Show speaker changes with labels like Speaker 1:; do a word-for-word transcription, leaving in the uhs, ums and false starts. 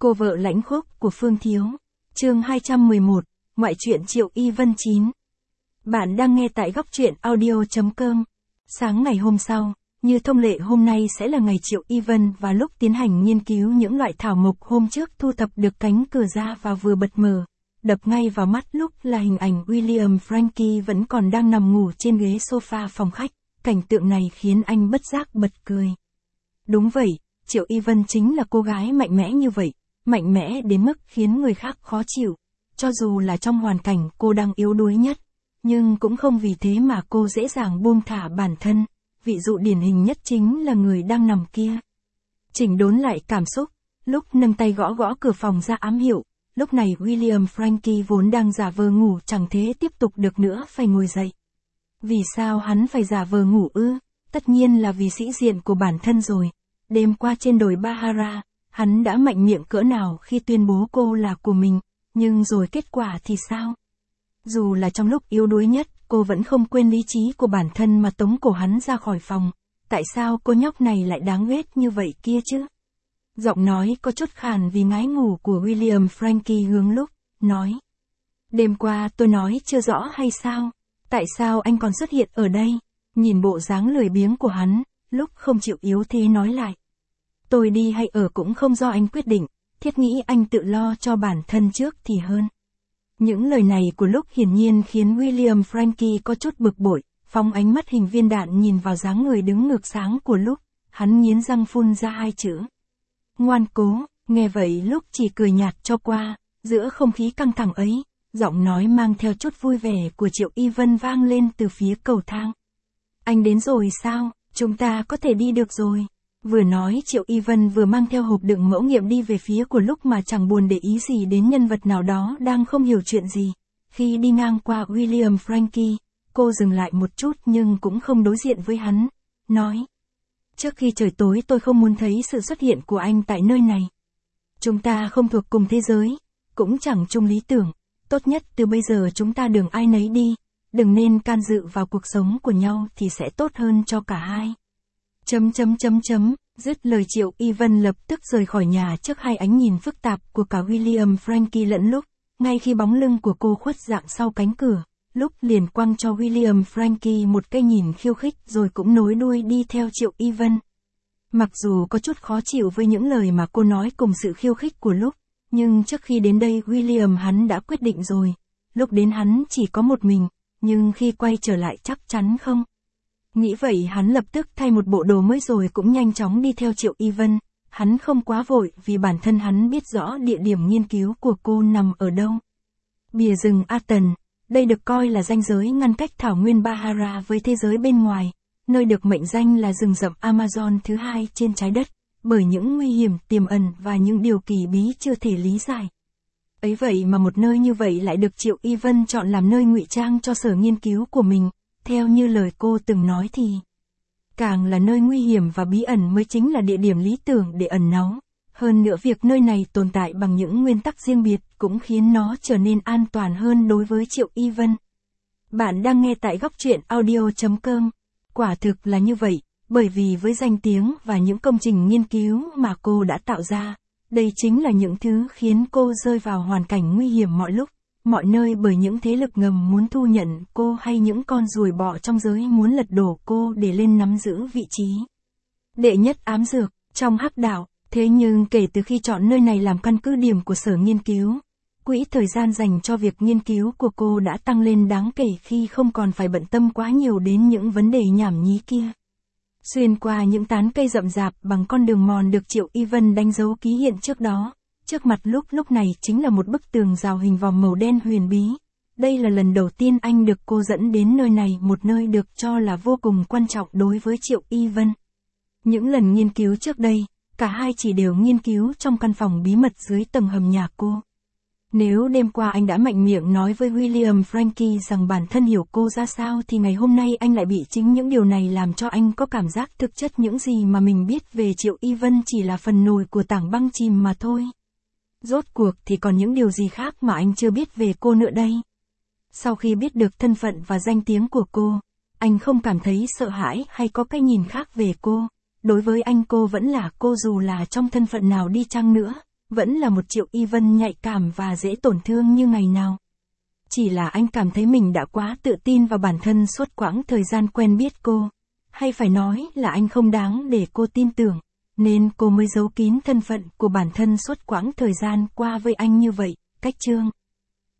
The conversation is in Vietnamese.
Speaker 1: Cô vợ lãnh khốc của Phương Thiếu. Chương hai trăm mười một, ngoại truyện Triệu Y Vân chín. Bạn đang nghe tại góc truyện audio chấm com. Sáng ngày hôm sau, như thông lệ hôm nay sẽ là ngày Triệu Y Vân và lúc tiến hành nghiên cứu những loại thảo mộc hôm trước thu thập được cánh cửa ra và vừa bật mở. Đập ngay vào mắt lúc là hình ảnh William Frankie vẫn còn đang nằm ngủ trên ghế sofa phòng khách. Cảnh tượng này khiến anh bất giác bật cười. Đúng vậy, Triệu Y Vân chính là cô gái mạnh mẽ như vậy, mạnh mẽ đến mức khiến người khác khó chịu. Cho dù là trong hoàn cảnh cô đang yếu đuối nhất, nhưng cũng không vì thế mà cô dễ dàng buông thả bản thân. Ví dụ điển hình nhất chính là người đang nằm kia. Chỉnh đốn lại cảm xúc, lúc nâng tay gõ gõ cửa phòng ra ám hiệu, lúc này William Frankie vốn đang giả vờ ngủ chẳng thế tiếp tục được nữa phải ngồi dậy. Vì sao hắn phải giả vờ ngủ ư? Tất nhiên là vì sĩ diện của bản thân rồi. Đêm qua trên đồi Bahara, hắn đã mạnh miệng cỡ nào khi tuyên bố cô là của mình, nhưng rồi kết quả thì sao? Dù là trong lúc yếu đuối nhất, cô vẫn không quên lý trí của bản thân mà tống cổ hắn ra khỏi phòng. Tại sao cô nhóc này lại đáng ghét như vậy kia chứ? Giọng nói có chút khàn vì ngái ngủ của William Frankie hướng lúc, nói. Đêm qua tôi nói chưa rõ hay sao? Tại sao anh còn xuất hiện ở đây? Nhìn bộ dáng lười biếng của hắn, lúc không chịu yếu thế nói lại. Tôi đi hay ở cũng không do anh quyết định, thiết nghĩ anh tự lo cho bản thân trước thì hơn. Những lời này của lúc hiển nhiên khiến William Frankie có chút bực bội, phóng ánh mắt hình viên đạn nhìn vào dáng người đứng ngược sáng của lúc, hắn nghiến răng phun ra hai chữ. Ngoan cố, nghe vậy lúc chỉ cười nhạt cho qua, giữa không khí căng thẳng ấy, giọng nói mang theo chút vui vẻ của Triệu Y Vân vang lên từ phía cầu thang. Anh đến rồi sao, chúng ta có thể đi được rồi. Vừa nói Triệu Y Vân vừa mang theo hộp đựng mẫu nghiệm đi về phía của lúc mà chẳng buồn để ý gì đến nhân vật nào đó đang không hiểu chuyện gì. Khi đi ngang qua William Frankie, cô dừng lại một chút nhưng cũng không đối diện với hắn, nói. Trước khi trời tối tôi không muốn thấy sự xuất hiện của anh tại nơi này. Chúng ta không thuộc cùng thế giới, cũng chẳng chung lý tưởng, tốt nhất từ bây giờ chúng ta đường ai nấy đi, đừng nên can dự vào cuộc sống của nhau thì sẽ tốt hơn cho cả hai. Chấm chấm chấm chấm, dứt lời Triệu Y Vân lập tức rời khỏi nhà trước hai ánh nhìn phức tạp của cả William Frankie lẫn lúc, ngay khi bóng lưng của cô khuất dạng sau cánh cửa, lúc liền quăng cho William Frankie một cái nhìn khiêu khích rồi cũng nối đuôi đi theo Triệu Y Vân. Mặc dù có chút khó chịu với những lời mà cô nói cùng sự khiêu khích của lúc, nhưng trước khi đến đây William hắn đã quyết định rồi, lúc đến hắn chỉ có một mình, nhưng khi quay trở lại chắc chắn không. Nghĩ vậy hắn lập tức thay một bộ đồ mới rồi cũng nhanh chóng đi theo Triệu Y Vân, hắn không quá vội vì bản thân hắn biết rõ địa điểm nghiên cứu của cô nằm ở đâu. Bìa rừng Aten, đây được coi là ranh giới ngăn cách thảo nguyên Bahara với thế giới bên ngoài, nơi được mệnh danh là rừng rậm Amazon thứ hai trên trái đất, bởi những nguy hiểm tiềm ẩn và những điều kỳ bí chưa thể lý giải. Ấy vậy mà một nơi như vậy lại được Triệu Y Vân chọn làm nơi ngụy trang cho sở nghiên cứu của mình. Theo như lời cô từng nói thì, càng là nơi nguy hiểm và bí ẩn mới chính là địa điểm lý tưởng để ẩn náu. Hơn nữa việc nơi này tồn tại bằng những nguyên tắc riêng biệt cũng khiến nó trở nên an toàn hơn đối với Triệu Y Vân. Bạn đang nghe tại góc truyện audio chấm com. Quả thực là như vậy, bởi vì với danh tiếng và những công trình nghiên cứu mà cô đã tạo ra, đây chính là những thứ khiến cô rơi vào hoàn cảnh nguy hiểm mọi lúc. Mọi nơi bởi những thế lực ngầm muốn thu nhận cô hay những con ruồi bọ trong giới muốn lật đổ cô để lên nắm giữ vị trí đệ nhất ám dược trong hắc đạo. Thế nhưng kể từ khi chọn nơi này làm căn cứ điểm của sở nghiên cứu, quỹ thời gian dành cho việc nghiên cứu của cô đã tăng lên đáng kể khi không còn phải bận tâm quá nhiều đến những vấn đề nhảm nhí kia. Xuyên qua những tán cây rậm rạp bằng con đường mòn được Triệu Y Vân đánh dấu ký hiện trước đó. Trước mặt lúc lúc này chính là một bức tường rào hình vòm màu đen huyền bí. Đây là lần đầu tiên anh được cô dẫn đến nơi này, một nơi được cho là vô cùng quan trọng đối với Triệu Y Vân. Những lần nghiên cứu trước đây, cả hai chỉ đều nghiên cứu trong căn phòng bí mật dưới tầng hầm nhà cô. Nếu đêm qua anh đã mạnh miệng nói với William Frankie rằng bản thân hiểu cô ra sao thì ngày hôm nay anh lại bị chính những điều này làm cho anh có cảm giác thực chất những gì mà mình biết về Triệu Y Vân chỉ là phần nổi của tảng băng chìm mà thôi. Rốt cuộc thì còn những điều gì khác mà anh chưa biết về cô nữa đây? Sau khi biết được thân phận và danh tiếng của cô, anh không cảm thấy sợ hãi hay có cái nhìn khác về cô. Đối với anh cô vẫn là cô dù là trong thân phận nào đi chăng nữa, vẫn là một Triệu Y Vân nhạy cảm và dễ tổn thương như ngày nào. Chỉ là anh cảm thấy mình đã quá tự tin vào bản thân suốt quãng thời gian quen biết cô. Hay phải nói là anh không đáng để cô tin tưởng, nên cô mới giấu kín thân phận của bản thân suốt quãng thời gian qua với anh như vậy. Cách chương